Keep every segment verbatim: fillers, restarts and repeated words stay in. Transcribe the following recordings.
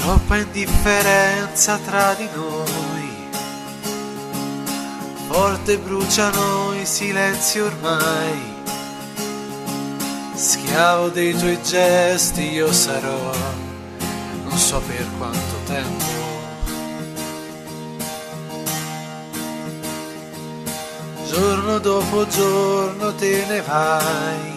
Troppa indifferenza tra di noi, forte bruciano i silenzi ormai. Schiavo dei tuoi gesti io sarò, non so per quanto tempo. Giorno dopo giorno te ne vai,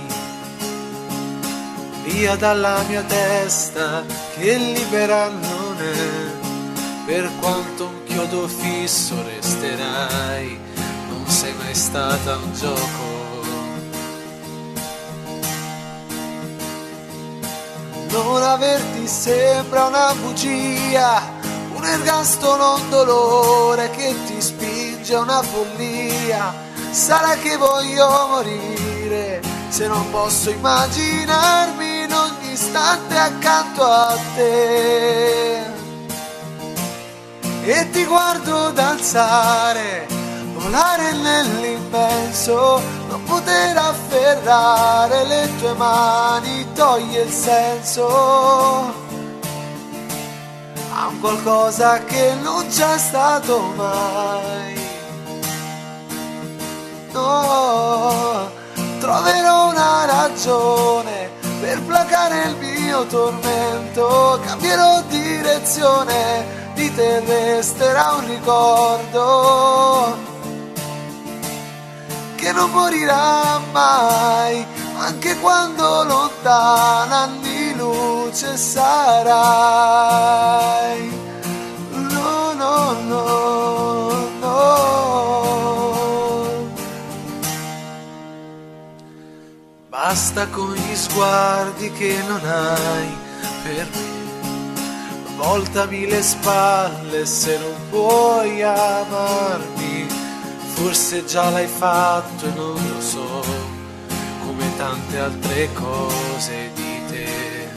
via dalla mia testa che libera non è. Per quanto un chiodo fisso resterai, non sei mai stata un gioco. Non averti sembra una bugia, un ergastolo, un dolore che ti spinge a una follia. Sarà che voglio morire se non posso immaginarmi in ogni istante accanto a te. E ti guardo danzare, volare nell'immenso, non poter afferrare le tue mani toglie il senso a un qualcosa che non c'è stato mai. No, troverò una ragione per placare il mio tormento, cambierò direzione, di te resterà un ricordo che non morirà mai, anche quando lontana anni luce sarai. No, no, no, no. Basta con gli sguardi che non hai per me, voltami le spalle se non puoi amarmi. Forse già l'hai fatto e non lo so, come tante altre cose di te.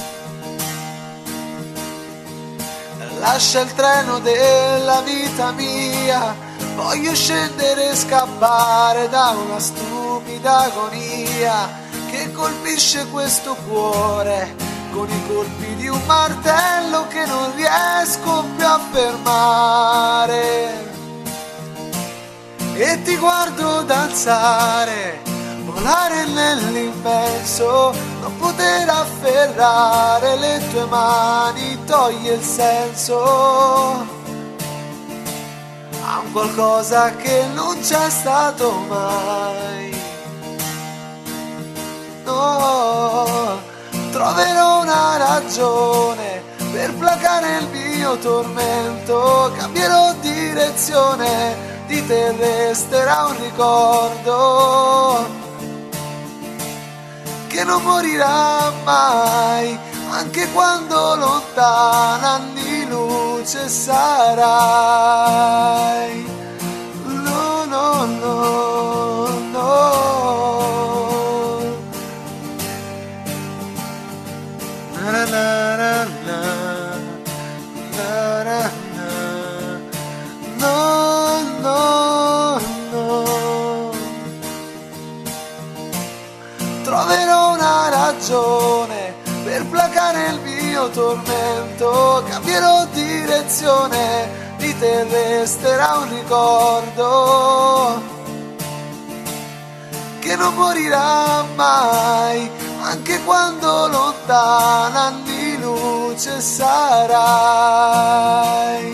Lascia il treno della vita mia, voglio scendere e scappare da una stupida agonia che colpisce questo cuore con i colpi di un martello che non riesco più a fermare. E ti guardo danzare, volare nell'immenso, non poter afferrare le tue mani toglie il senso a un qualcosa che non c'è stato mai. No, troverò una ragione per placare il mio tormento, cambierò direzione, di te resterà un ricordo che non morirà mai, anche quando lontana anni luce sarai. No, no, no, no. Na, na, na, na, na, na, na. No, no, no. Troverò una ragione per placare il mio tormento, cambierò direzione, di te resterà un ricordo che non morirà mai, anche quando lontana anni luce sarai.